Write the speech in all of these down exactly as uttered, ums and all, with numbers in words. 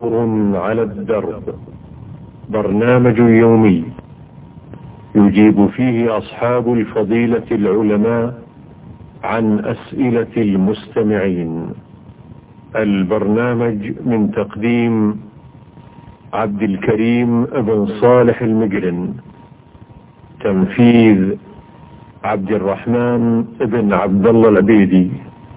نور على الدرب، برنامج يومي يجيب فيه أصحاب الفضيلة العلماء عن أسئلة المستمعين. البرنامج من تقديم عبد الكريم بن صالح المجرن، تنفيذ عبد الرحمن بن عبد الله العبيدي.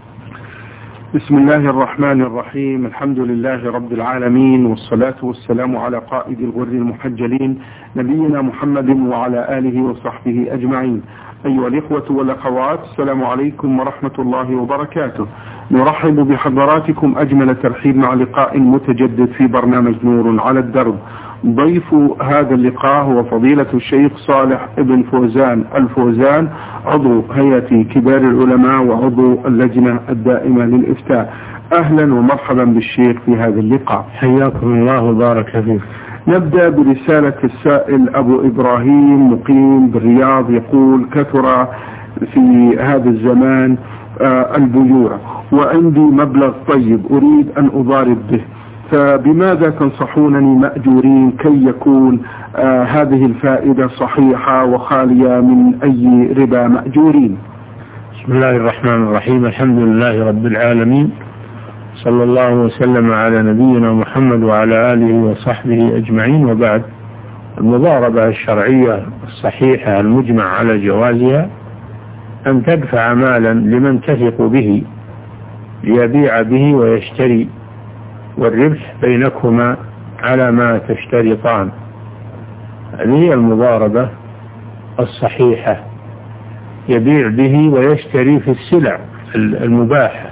بسم الله الرحمن الرحيم. الحمد لله رب العالمين، والصلاة والسلام على قائد الغر المحجلين نبينا محمد وعلى آله وصحبه أجمعين. أيها الإخوة والأخوات، السلام عليكم ورحمة الله وبركاته. نرحب بحضراتكم أجمل ترحيب مع لقاء متجدد في برنامج نور على الدرب. ضيف هذا اللقاء هو فضيلة الشيخ صالح بن فوزان الفوزان، عضو هيئة كبار العلماء وعضو اللجنة الدائمة للإفتاء. أهلا ومرحبا بالشيخ في هذا اللقاء. حياكم الله وبارك فيك. نبدأ برسالة السائل أبو إبراهيم مقيم بالرياض، يقول: كثر في هذا الزمان آه البيوع، وعندي مبلغ طيب أريد أن أضارب به، فبماذا تنصحونني مأجورين كي يكون آه هذه الفائدة صحيحة وخالية من أي ربا مأجورين؟ بسم الله الرحمن الرحيم. الحمد لله رب العالمين، صلى الله وسلم على نبينا محمد وعلى آله وصحبه أجمعين، وبعد. المضاربة الشرعية الصحيحة المجمع على جوازها أن تدفع مالا لمن تثق به ليبيع به ويشتري، والربح بينكما على ما تشترطان. هذه هي المضاربة الصحيحة، يبيع به ويشتري في السلع المباحة،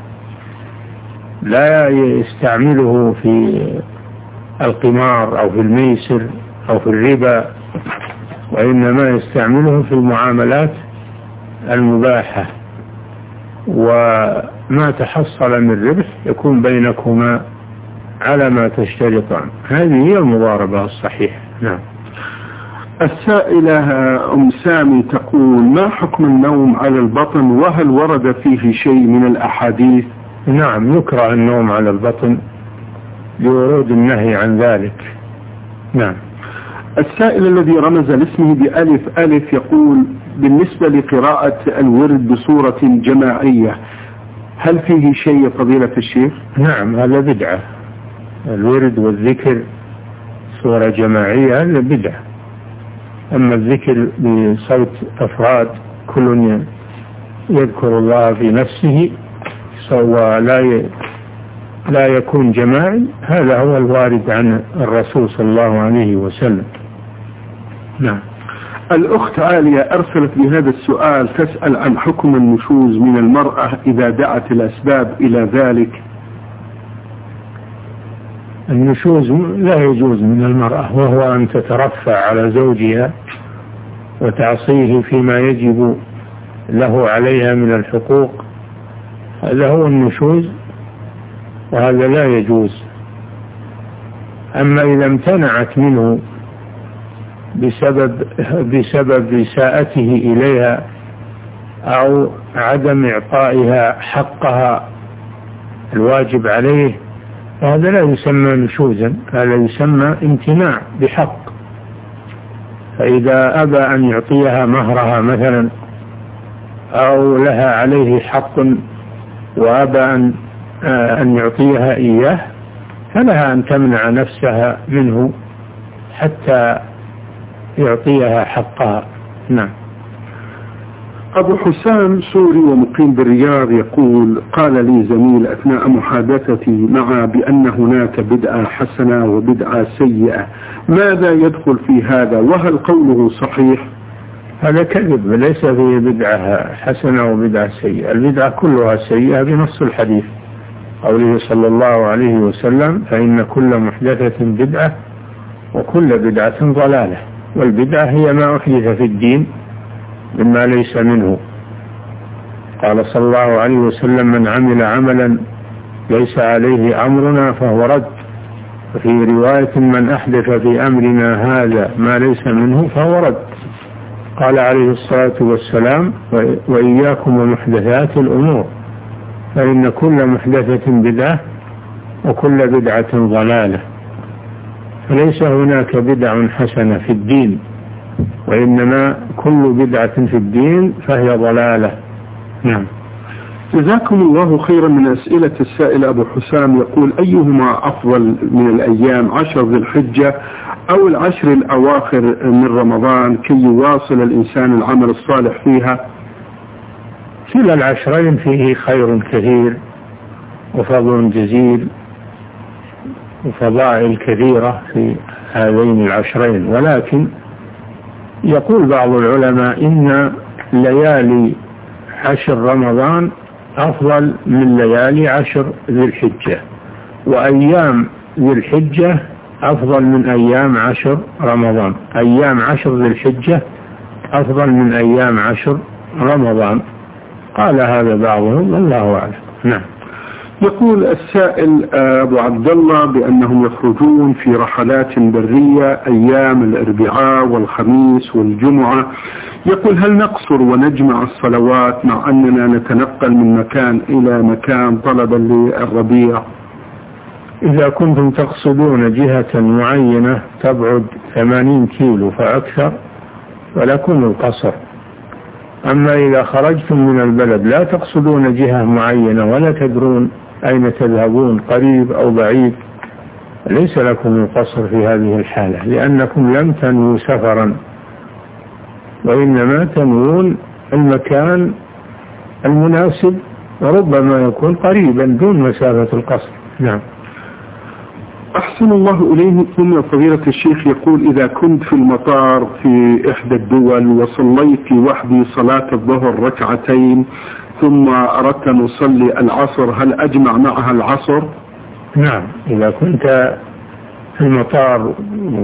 لا يستعمله في القمار أو في الميسر أو في الربا، وإنما يستعمله في المعاملات المباحة، وما تحصل من ربح يكون بينكما على ما تشترطان. هذه هي المضاربة الصحيحة. نعم. السائلة أم سامي تقول: ما حكم النوم على البطن، وهل ورد فيه شيء من الأحاديث؟ نعم، يكره النوم على البطن لورود النهي عن ذلك. نعم. السائل الذي رمز لاسمه بألف ألف يقول: بالنسبة لقراءة الورد بصورة جماعية هل فيه شيء فضيلة الشيخ؟ نعم، هذا بدعة. الورد والذكر صورة جماعية هذا بدعة. أما الذكر بصوت أفراد كل يذكر الله في نفسه ولا لا يكون جماعي، هذا هو الوارد عن الرسول صلى الله عليه وسلم. نعم. الأخت عالية أرسلت بهذا السؤال، تسأل عن حكم النشوز من المرأة إذا دعت الأسباب إلى ذلك. النشوز لا يجوز من المرأة، وهو أن تترفع على زوجها وتعصيه فيما يجب له عليها من الحقوق، هذا هو النشوز، وهذا لا يجوز. أما إذا امتنعت منه بسبب بسبب إساءته إليها أو عدم إعطائها حقها الواجب عليه، هذا لا يسمى نشوزا، هذا يسمى امتناع بحق. فإذا أبى أن يعطيها مهرها مثلا، أو لها عليه حق وأبى أن أن يعطيها إياه، فلها أن تمنع نفسها منه حتى يعطيها حقها. نعم. أبو حسام سوري ومقيم بالرياض يقول: قال لي زميل أثناء محادثتي معه بأن هناك بدعة حسنة وبدعة سيئة، ماذا يدخل في هذا، وهل قوله صحيح؟ هذا كذب، ليس فيه بدعة حسنة وبدعة سيئة. البدعة كلها سيئة بنص الحديث، قوله صلى الله عليه وسلم: فإن كل محدثة بدعة وكل بدعة ضلالة. والبدعة هي ما أحدث في الدين مما ليس منه. قال صلى الله عليه وسلم: من عمل عملا ليس عليه أمرنا فهو رد. وفي رواية: من أحدث في أمرنا هذا ما ليس منه فهو رد. قال عليه الصلاة والسلام: وإياكم ومحدثات الأمور فإن كل محدثة بدعة وكل بدعة ضلالة. ليس هناك بدع حسنة في الدين، وإنما كل بدعة في الدين فهي ضلالة. نعم. جزاكم الله خيرا. من أسئلة السائل أبو حسام يقول: أيهما أفضل من الأيام، عشر ذي الحجة أو العشر الأواخر من رمضان كي يواصل الإنسان العمل الصالح فيها؟ كلا العشرين فيه خير كثير وفضل جزيل وفضائل كثيرة في هذين العشرين، ولكن يقول بعض العلماء إن ليالي عشر رمضان أفضل من ليالي عشر ذي الحجة، وأيام ذي الحجة أفضل من أيام عشر رمضان. أيام عشر ذي الحجة أفضل من أيام عشر رمضان. قال هذا بعضهم، الله أعلم. نعم. يقول السائل أبو عبد الله بأنهم يخرجون في رحلات برية أيام الأربعاء والخميس والجمعة. يقول: هل نقصر ونجمع الصلوات مع أننا نتنقل من مكان إلى مكان طلبا للربيع؟ إذا كنتم تقصدون جهة معينة تبعد ثمانين كيلو فأكثر فلكم القصر. أما إذا خرجتم من البلد لا تقصدون جهة معينة ولا تدرون أين تذهبون قريب أو بعيد ليس لكم القصر في هذه الحالة، لأنكم لم تنووا سفرا، وإنما تنوون المكان المناسب وربما يكون قريبا دون مسافة القصر. نعم. أحسن الله إليكم فضيلة الشيخ. يقول: إذا كنت في المطار في إحدى الدول وصليت وحدي صلاة الظهر ركعتين ثم أردت أن أصلي العصر، هل أجمع معها العصر؟ نعم. إذا كنت في المطار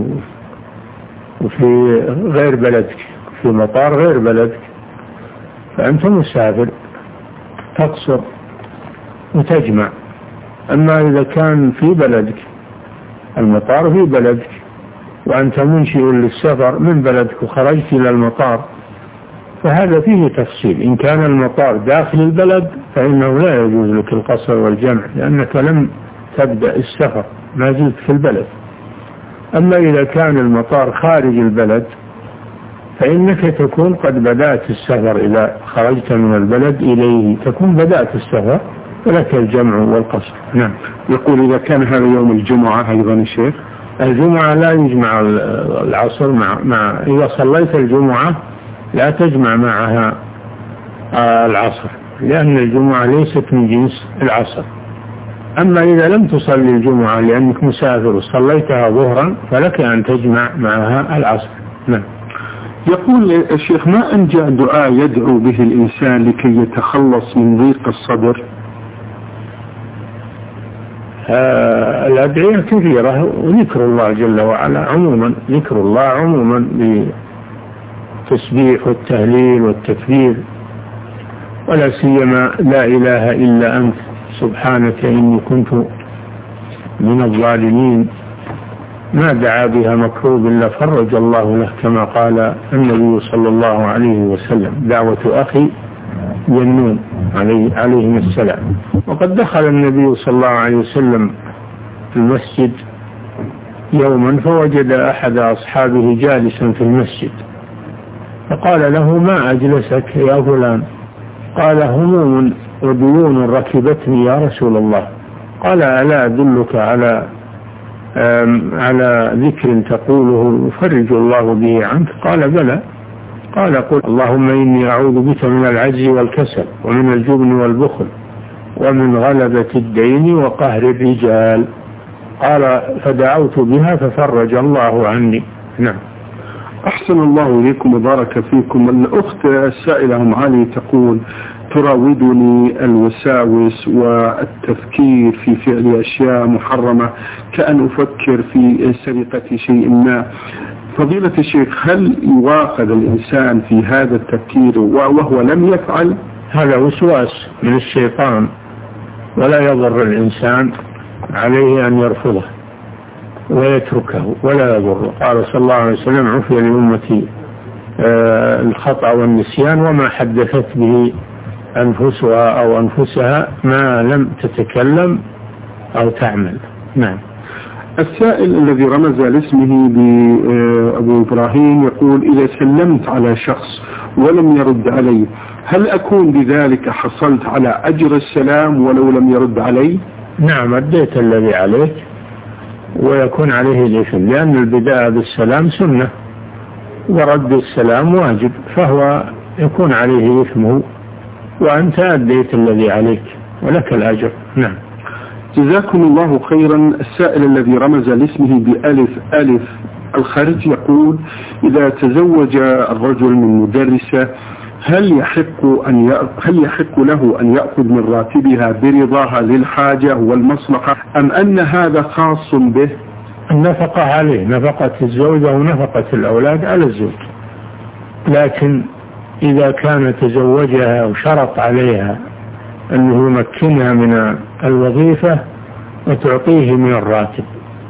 وفي غير بلدك، في مطار غير بلدك، فأنت مسافر تقصر وتجمع. أما إذا كان في بلدك، المطار في بلدك وأنت منشئ للسفر من بلدك وخرجت إلى المطار، فهذا فيه تفصيل. إن كان المطار داخل البلد فإنه لا يجوز لك القصر والجمع، لأنك لم تبدأ السفر، ما زلت في البلد. أما إذا كان المطار خارج البلد فإنك تكون قد بدأت السفر. إذا خرجت من البلد إليه تكون بدأت السفر ولك الجمع والقصر. نعم. يقول: إذا كان هذا يوم الجمعة أيضا الشيخ؟ الجمعة لا يجمع العصر مع, مع إذا صليت الجمعة لا تجمع معها العصر، لأن الجمعة ليست من جنس العصر. أما إذا لم تصلي الجمعة لأنك مسافر وصليتها ظهرا فلك أن تجمع معها العصر. نعم. يقول الشيخ: ما أنجع دعاء يدعو به الإنسان لكي يتخلص من ضيق الصدر؟ آه الأدعية كثيرة، وذكر الله جل وعلا عموما، ذكر الله عموما بالتسبيح والتهليل والتكبير، ولا سيما لا إله إلا أنت سبحانك إني كنت من الظالمين. ما دعا بها مكروب إلا فرج الله له، كما قال النبي صلى الله عليه وسلم: دعوة أخي جنون عليه عليهم السلام. وقد دخل النبي صلى الله عليه وسلم في المسجد يوما فوجد أحد أصحابه جالسا في المسجد، فقال له: ما أجلسك يا فلان؟ قال: هموم وديون ركبتني يا رسول الله. قال: ألا أدلك على على ذكر تقوله يفرج الله به عنك؟ قال: بلى. قال: قل اللهم إني أعوذ بك من العجز والكسل ومن الجبن والبخل ومن غلبة الدين وقهر الرجال. قال: فدعوت بها ففرج الله عني. نعم. أحسن الله إليكم وبارك فيكم. الأخت السائلة أم علي تقول: تراودني الوساوس والتفكير في فعل أشياء محرمة كأن أفكر في سرقة شيء ما. فضيلة الشيخ، هل يواخذ الإنسان في هذا التفكير وهو لم يفعل؟ هذا وسواس من الشيطان ولا يضر الإنسان، عليه أن يرفضه ويتركه ولا يضره. قال صلى الله عليه وسلم: عفي لأمتي الخطأ والنسيان وما حدثت به أنفسها أو أنفسها ما لم تتكلم أو تعمل. نعم. السائل الذي رمز لاسمه بأبو إبراهيم يقول: إذا سلمت على شخص ولم يرد علي، هل أكون بذلك حصلت على أجر السلام ولو لم يرد علي؟ نعم، أديت الذي عليك ويكون عليه الإثم، لأن البداء بالسلام سنة ورد السلام واجب، فهو يكون عليه إثمه وأنت أديت الذي عليك ولك الأجر. نعم. جزاكم الله خيرا. السائل الذي رمز لاسمه بألف ألف الخارج يقول: إذا تزوج الرجل من مدرسة هل يحق أن هل يحق له أن يأخذ من راتبها برضاها للحاجة والمصلحة، أم أن هذا خاص به؟ النفقة عليه، نفقة الزوجة ونفقة الأولاد على الزوج، لكن إذا كان تزوجها وشرط عليها أنه يمكنها من الوظيفة وتعطيه من الراتب،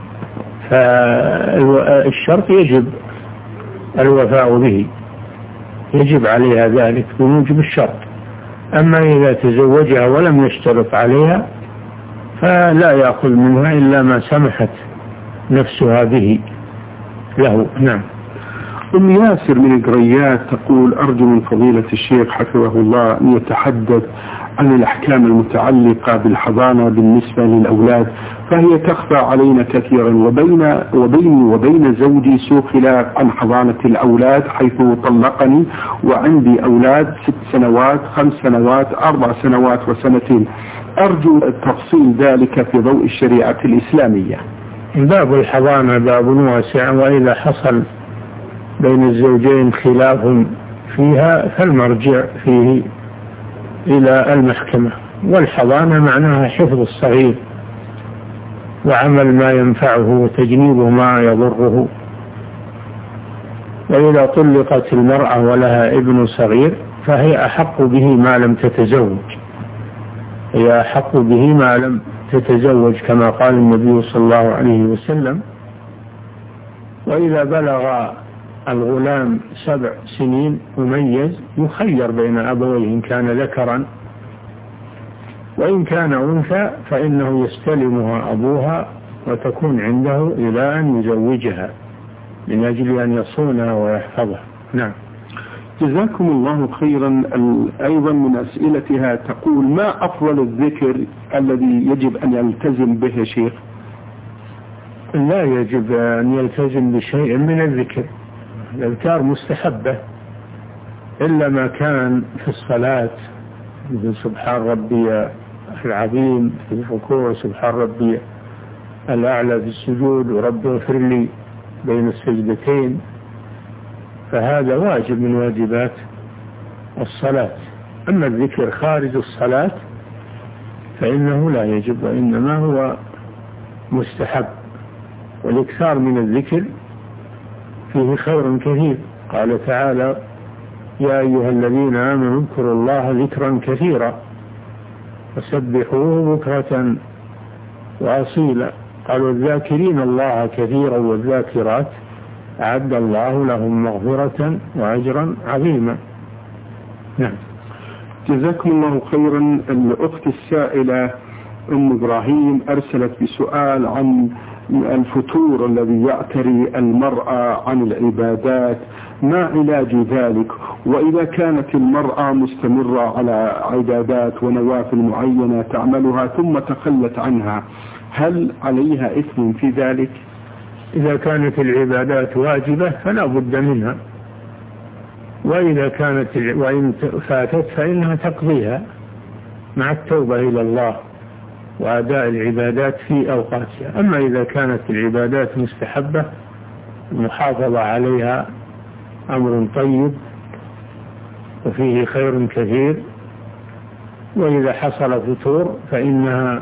فالشرط يجب الوفاء به، يجب عليها ذلك بموجب الشرط. أما إذا تزوجها ولم يشترط عليها فلا يأخذ منها إلا ما سمحت نفسها به له. نعم. أم ياسر من القريات تقول: أرجو من فضيلة الشيخ حفظه الله أن يتحدث عن الأحكام المتعلقة بالحضانة بالنسبة للأولاد، فهي تخفى علينا كثيرا، وبين وبيني وبين زوجي سوء خلاف عن حضانة الأولاد، حيث طلقني وعندي أولاد ست سنوات خمس سنوات أربع سنوات وسنتين. أرجو تفصيل ذلك في ضوء الشريعة الإسلامية. باب الحضانة باب واسع، وإذا حصل بين الزوجين خلاف فيها فالمرجع فيه إلى المحكمة. والحضانة معناها حفظ الصغير وعمل ما ينفعه وتجنيبه ما يضره. وإذا طلقت المرأة ولها ابن صغير فهي أحق به ما لم تتزوج، هي أحق به ما لم تتزوج كما قال النبي صلى الله عليه وسلم. وإذا بلغ الغلام سبع سنين مميز يخير بين أبويه إن كان ذكرا، وإن كان أنثى فإنه يستلمها أبوها وتكون عنده إلى أن يزوجها من أجل أن يصونها ويحفظها. نعم. جزاكم الله خيرا. أيضا من أسئلتها تقول: ما أفضل الذكر الذي يجب أن يلتزم به شيخ؟ لا يجب أن يلتزم بشيء من الذكر، الأذكار مستحبة إلا ما كان في الصلاة، مثل سبحان ربي العظيم في الركوع، سبحان ربي الأعلى في السجود، ورب اغفر لي بين السجدتين، فهذا واجب من واجبات الصلاة. أما الذكر خارج الصلاة فإنه لا يجب، وإنما هو مستحب. والإكثار من الذكر فيه خير كثير. قال تعالى: يا أيها الذين آمنوا اذكروا الله ذكرا كثيرا وسبحوه بكرة وأصيلا. قالوا: الذاكرين الله كثيرا والذاكرات أعد الله لهم مغفرة وأجرا عظيما. نعم. جزاكم الله خيرا. الأخت السائلة أم إبراهيم أرسلت بسؤال عن الفتور الذي يعتري المرأة عن العبادات، ما علاج ذلك؟ وإذا كانت المرأة مستمرة على عبادات ونوافل معينة تعملها ثم تخلت عنها، هل عليها إثم في ذلك؟ إذا كانت العبادات واجبة فلا بد منها، وإذا كانت وإن فاتت فإنها تقضيها مع التوبة إلى الله وأداء العبادات في أوقاتها. أما إذا كانت العبادات مستحبة المحافظة عليها أمر طيب وفيه خير كثير، وإذا حصل فتور فإنها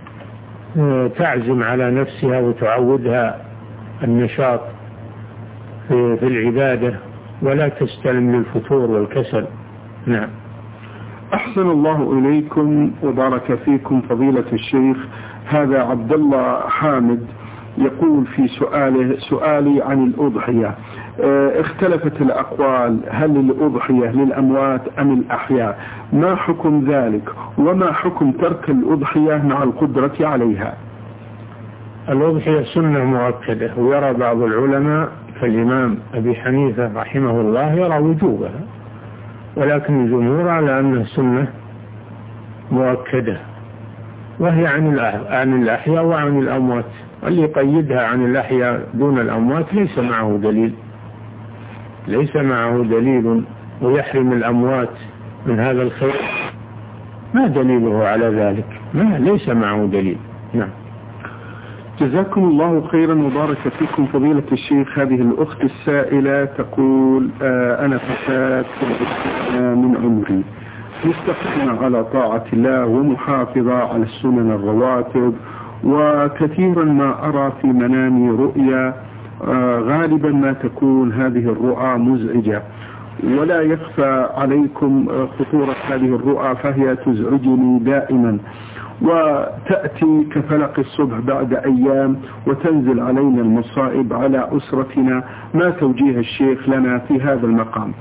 تعزم على نفسها وتعودها النشاط في العبادة ولا تستلم للفتور والكسل. نعم. أحسن الله إليكم وبارك فيكم فضيلة الشيخ. هذا عبد الله حامد يقول في سؤاله: سؤالي عن الأضحية، اختلفت الأقوال، هل الأضحية للأموات أم الأحياء؟ ما حكم ذلك؟ وما حكم ترك الأضحية مع القدرة عليها؟ الأضحية سنة مؤكدة، ويرى بعض العلماء كالإمام أبي حنيفة رحمه الله يرى وجوبها، ولكن الجمهور على أنها سنة مؤكدة، وهي عن الأحياء وعن الأموات. واللي يقيدها عن الأحياء دون الأموات ليس معه دليل، ليس معه دليل ويحرم الأموات من هذا الخير، ما دليله على ذلك؟ ما ليس معه دليل. نعم. جزاكم الله خيرا وبارك فيكم فضيلة الشيخ. هذه الأخت السائلة تقول آه أنا فتاة من عمري مستقيمة على طاعة الله ومحافظة على السنن الرواتب، وكثيرا ما أرى في منامي رؤيا آه غالبا ما تكون هذه الرؤى مزعجة، ولا يخفى عليكم خطورة هذه الرؤى، فهي تزعجني دائما، وتأتي كفلق الصبح بعد أيام وتنزل علينا المصائب على أسرتنا. ما توجيه الشيخ لنا في هذا المقام؟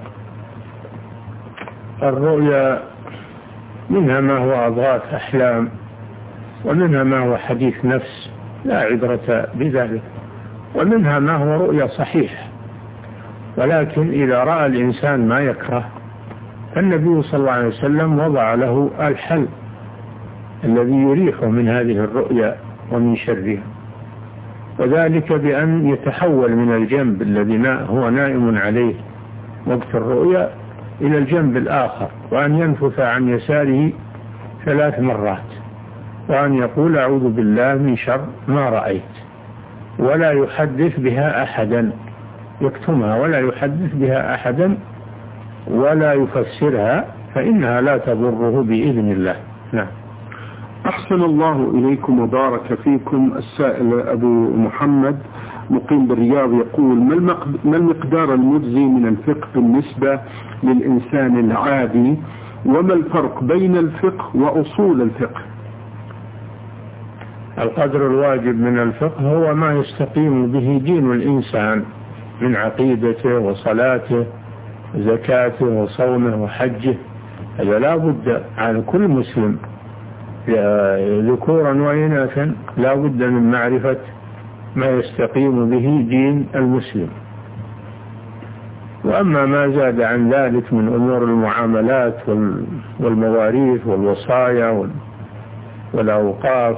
الرؤيا منها ما هو أضغاث أحلام، ومنها ما هو حديث نفس لا عبرة بذلك، ومنها ما هو رؤيا صحيح. ولكن إذا رأى الإنسان ما يكره النبي صلى الله عليه وسلم وضع له الحل الذي يريحه من هذه الرؤيا ومن شرها، وذلك بأن يتحول من الجنب الذي هو نائم عليه وقت الرؤيا إلى الجنب الآخر، وأن ينفث عن يساره ثلاث مرات، وأن يقول أعوذ بالله من شر ما رأيت، ولا يحدث بها أحدا، يكتمها ولا يحدث بها أحدا ولا يفسرها، فإنها لا تضره بإذن الله. نعم. أحسن الله إليكم وبارك فيكم. السائل أبو محمد مقيم بالرياض يقول ما المقدار المجزي من الفقه بالنسبة للإنسان العادي، وما الفرق بين الفقه وأصول الفقه؟ القدر الواجب من الفقه هو ما يستقيم به دين الإنسان من عقيدته وصلاته زكاته وصومه وحجه. هذا لا بد على كل مسلم ذكورا وإناثا لا بد من معرفة ما يستقيم به دين المسلم. وأما ما زاد عن ذلك من أمور المعاملات والمواريث والوصايا والأوقاف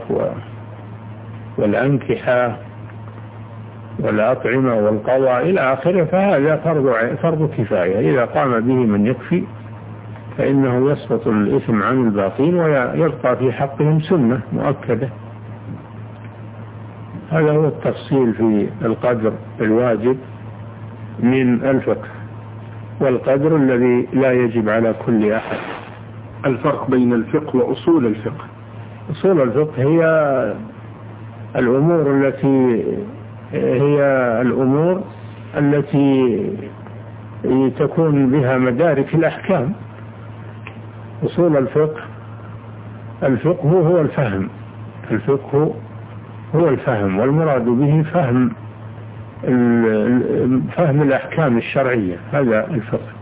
والأنكحة والأطعمة والقضاء إلى آخره، فهذا فرض فرض كفاية، إذا قام به من يكفي فإنه يسقط الإثم عن الباقين ويبقى في حقهم سنة مؤكدة. هذا هو التفصيل في القدر الواجب من الفقه، والقدر الذي لا يجب على كل أحد. الفرق بين الفقه وأصول الفقه. أصول الفقه هي الأمور التي هي الأمور التي تكون بها مدارك الأحكام. أصول الفقه الفقه هو الفهم، الفقه هو الفهم، والمراد به فهم فهم الأحكام الشرعية، هذا الفقه.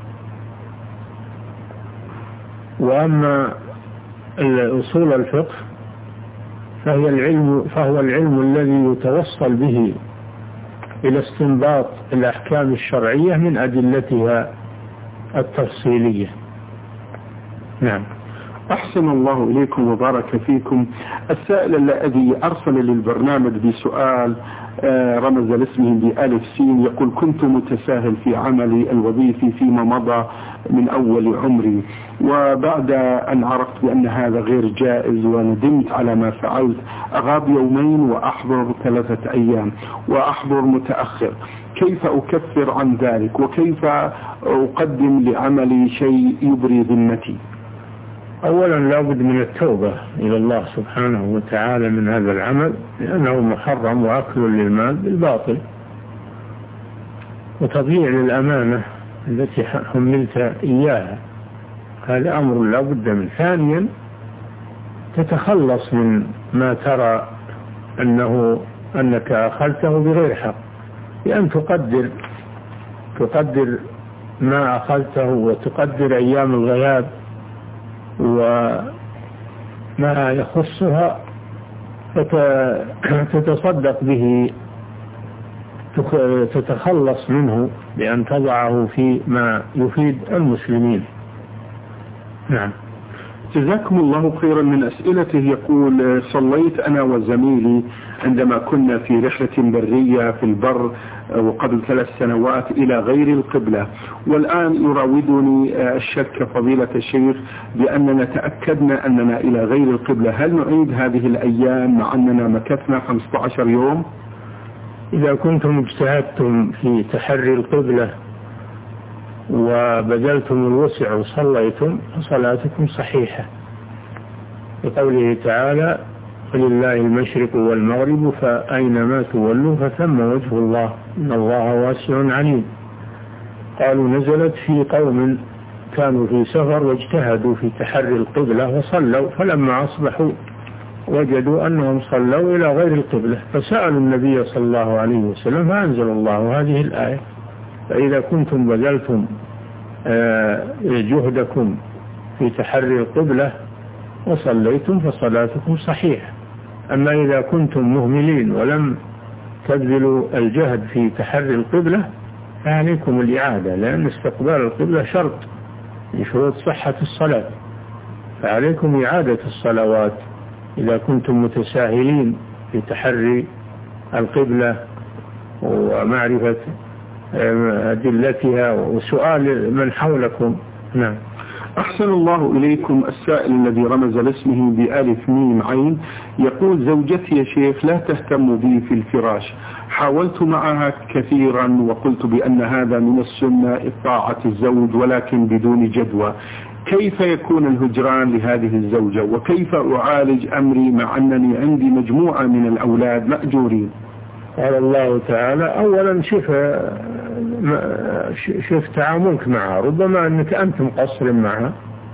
وأما أصول الفقه فهي العلم فهو العلم الذي يتوصل به إلى استنباط الأحكام الشرعية من أدلتها التفصيلية. نعم. أحسن الله إليكم وبارك فيكم. السائل الذي أرسل للبرنامج بسؤال رمز لاسمه بألف سين يقول كنت متساهل في عملي الوظيفي فيما مضى من أول عمري، وبعد أن عرفت بأن هذا غير جائز وندمت على ما فعلت أغاب يومين وأحضر ثلاثة أيام وأحضر متأخر، كيف أكفر عن ذلك وكيف أقدم لعملي شيء يبري ذمتي؟ أولا لا بد من التوبة إلى الله سبحانه وتعالى من هذا العمل، لأنه محرم وأكل للمال بالباطل وتضييع للأمانة التي حملت إياها، هذا أمر لا بد من. ثانيا تتخلص من ما ترى أنه أنك أخذته بغير حق، بأن تقدر تقدر ما أخذته وتقدر أيام الغياب وما يخصها فتتصدق به، تتخلص منه بأن تضعه في ما يفيد المسلمين. نعم. جزاكم الله خيرا. من أسئلته يقول: صليت أنا وزميلي عندما كنا في رحلة برية في البر وقبل ثلاث سنوات إلى غير القبلة، والآن يراودني الشك فضيلة الشيخ بأننا تأكدنا أننا إلى غير القبلة، هل نعيد هذه الأيام مع أننا مكثنا خمسة عشر يوم؟ إذا كنتم اجتهدتم في تحري القبلة وبذلتم الوسع وصليتم فصلاتكم صحيحة، بقوله تعالى: ولله المشرق والمغرب فأينما تولوا فثم وجه الله إن الله واسع عليم. قالوا نزلت في قوم كانوا في سفر واجتهدوا في تحري القبلة وصلوا، فلما أصبحوا وجدوا أنهم صلوا إلى غير القبلة فسألوا النبي صلى الله عليه وسلم فأنزل الله هذه الآية: فإذا كنتم بذلتم جهدكم في تحري القبلة وصليتم فصلاتكم صحيحة. أما إذا كنتم مهملين ولم تبذلوا الجهد في تحري القبلة فعليكم الإعادة، لأن استقبال القبلة شرط من شروط صحة الصلاة، فعليكم إعادة الصلوات إذا كنتم متساهلين في تحري القبلة ومعرفة أدلتها وسؤال من حولكم. نعم. أحسن الله إليكم. السائل الذي رمز لاسمه بألف ميم عين يقول: زوجتي يا شيخ لا تهتم بي في الفراش، حاولت معها كثيرا وقلت بأن هذا من السنة إطاعة الزوج ولكن بدون جدوى، كيف يكون الهجران لهذه الزوجة وكيف أعالج أمري مع أنني عندي مجموعة من الأولاد مأجورين؟ قال الله تعالى: أولا شوف شوف تعاملك معها، ربما أنك أنت مقصر معها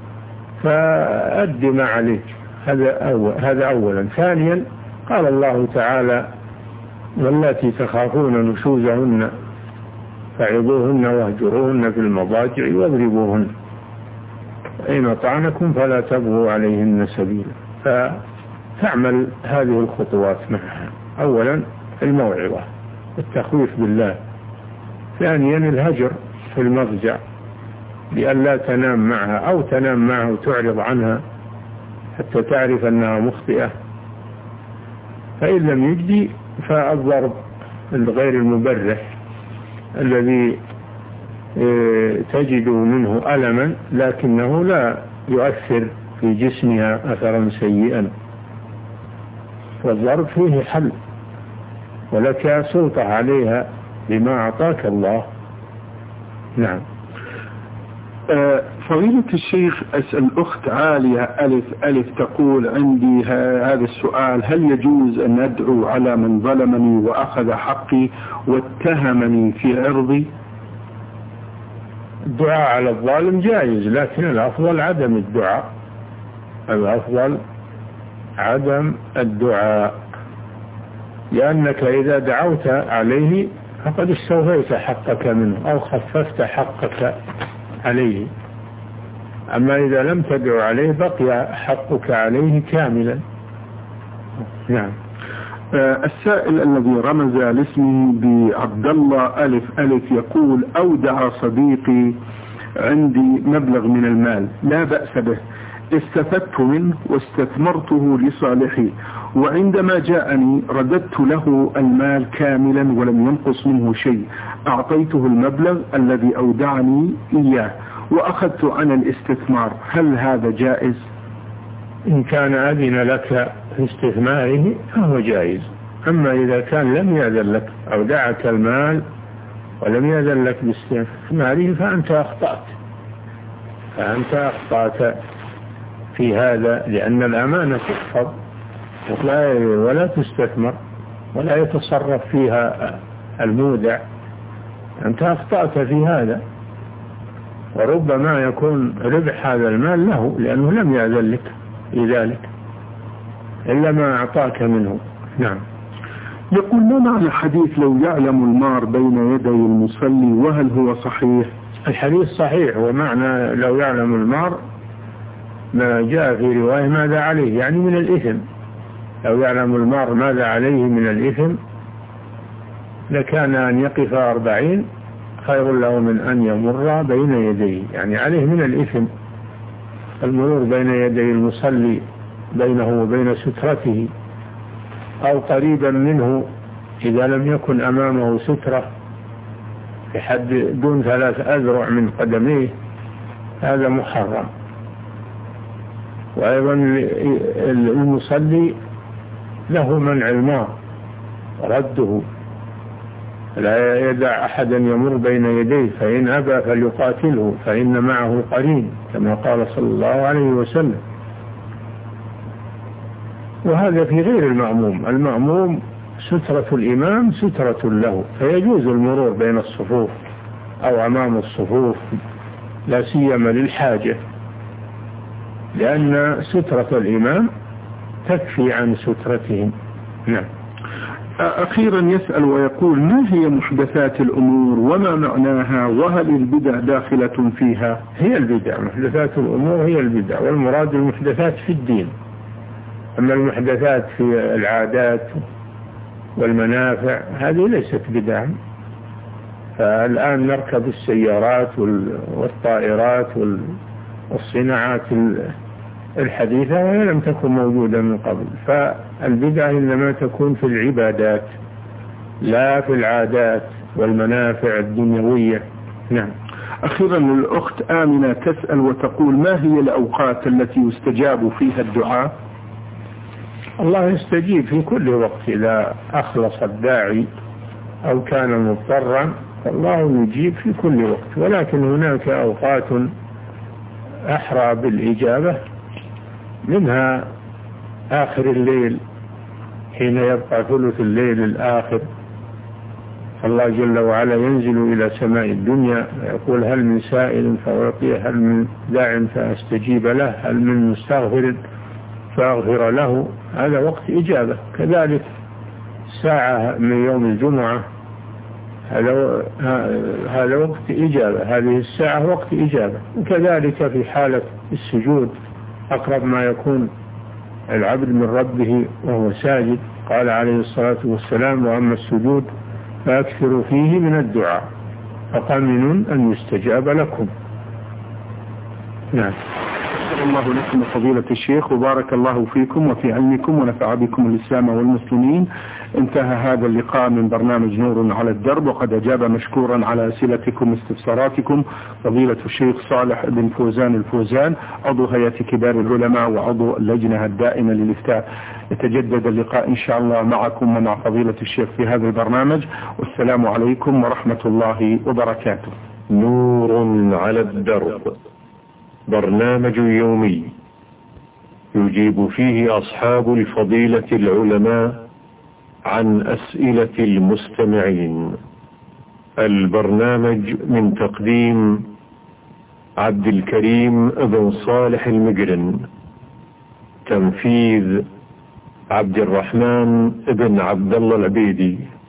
فأدي ما عليك، هذا أول هذا أولا. ثانيا قال الله تعالى: واللاتي تخافون نشوزهن فعظوهن واهجروهن في المضاجع واضربوهن فإن أطعنكم فلا تبغوا عليهن سبيلا. فتعمل هذه الخطوات معها: أولا الموعظة التخويف بالله، ثانيا الهجر في المضجع بأن لا تنام معها أو تنام معها وتعرض عنها حتى تعرف أنها مخطئة، فإن لم يجدي فالضرب الغير المبرح الذي تجد منه ألما لكنه لا يؤثر في جسمها أثرا سيئا، والضرب فيه حل ولك سلطة عليها بما أعطاك الله. نعم. أه فضيلة الشيخ، أسأل أخت عالية ألف ألف تقول: عندي هذا السؤال: هل يجوز أن أدعو على من ظلمني وأخذ حقي واتهمني في عرضي؟ الدعاء على الظالم جائز، لكن الأفضل عدم الدعاء، الأفضل عدم الدعاء، لأنك إذا دعوت عليه فقد استوفيت حقك منه أو خففت حقك عليه، أما إذا لم تدعو عليه بقي حقك عليه كاملا. نعم. آه السائل الذي رمز لاسمه بعبد الله ألف ألف يقول: أودع صديقي عندي مبلغ من المال لا بأس به، استفدت منه واستثمرته لصالحي، وعندما جاءني رددت له المال كاملا ولم ينقص منه شيء، أعطيته المبلغ الذي أودعني إياه وأخذت عن الاستثمار، هل هذا جائز؟ إن كان أذن لك في استثماره فهو جائز، أما إذا كان لم يأذن لك أودعك المال ولم يأذن لك باستثماره فأنت أخطأت فأنت أخطأت في هذا، لأن الأمانة تحفظ ولا تستثمر ولا يتصرف فيها المودع، أنت أخطأت في هذا، وربما يكون ربح هذا المال له لأنه لم يأذن لك لذلك إلا ما أعطاك منه. نعم. يقول: ما معنى حديث لو يعلم المار بين يدي المصلي، وهل هو صحيح؟ الحديث صحيح، ومعنى لو يعلم المار ما جاء في رواية ماذا عليه، يعني من الإثم، لو يعلم المار ماذا عليه من الإثم لكان أن يقف أربعين خير له من أن يمر بين يديه، يعني عليه من الإثم المرور بين يدي المصلي بينه وبين سترته أو قريبا منه إذا لم يكن أمامه سترة في حد دون ثلاث أذرع من قدميه، هذا محرم. وأيضا المصلي له منع المار رده، لا يدع أحدا يمر بين يديه، فإن أبى فليقاتله فإن معه قرين كما قال صلى الله عليه وسلم. وهذا في غير المأموم، المأموم سترة الإمام سترة له، فيجوز المرور بين الصفوف أو أمام الصفوف لا سيما للحاجة، لأن سترة الإمام تكفي عن سترتهم. نعم. أخيرا يسأل ويقول: ما هي محدثات الأمور وما معناها، وهل البدع داخلة فيها؟ هي البدع، محدثات الأمور هي البدع، والمراد المحدثات في الدين. أما المحدثات في العادات والمنافع هذه ليست بدعا. فالآن نركب السيارات والطائرات والصناعات الحديثة وهي لم تكن موجودة من قبل، فالبدعة إنما تكون في العبادات لا في العادات والمنافع الدنيوية. نعم. أخيرا الأخت آمنة تسأل وتقول: ما هي الأوقات التي يستجاب فيها الدعاء؟ الله يستجيب في كل وقت إذا أخلص الداعي أو كان مضطرا، فالله يجيب في كل وقت، ولكن هناك أوقات أحرى بالإجابة، منها آخر الليل حين يبقى ثلث الليل الآخر، الله جل وعلا ينزل إلى سماء الدنيا يقول: هل من سائل فأعطيه، هل من داع فأستجيب له، هل من مستغفر فأغفر له. هذا وقت إجابة. كذلك ساعة من يوم الجمعة هذا هذا وقت إجابة، هذه الساعة وقت إجابة. وكذلك في حالة السجود أقرب ما يكون العبد من ربه وهو ساجد، قال عليه الصلاة والسلام: وأما السجود فأكثروا فيه من الدعاء فقمن أن يستجاب لكم. نعم. شكر الله لكم فضيلة الشيخ، وبارك الله فيكم وفي علمكم ونفع بكم الإسلام والمسلمين. انتهى هذا اللقاء من برنامج نور على الدرب، وقد أجاب مشكورا على أسئلتكم واستفساراتكم فضيلة الشيخ صالح بن فوزان الفوزان، عضو هيئة كبار العلماء وعضو اللجنة الدائمة للإفتاء. يتجدد اللقاء إن شاء الله معكم ومع فضيلة الشيخ في هذا البرنامج، والسلام عليكم ورحمة الله وبركاته. نور على الدرب، برنامج يومي يجيب فيه أصحاب الفضيلة العلماء عن أسئلة المستمعين. البرنامج من تقديم عبد الكريم بن صالح المجرن، تنفيذ عبد الرحمن بن عبد الله العبيدي.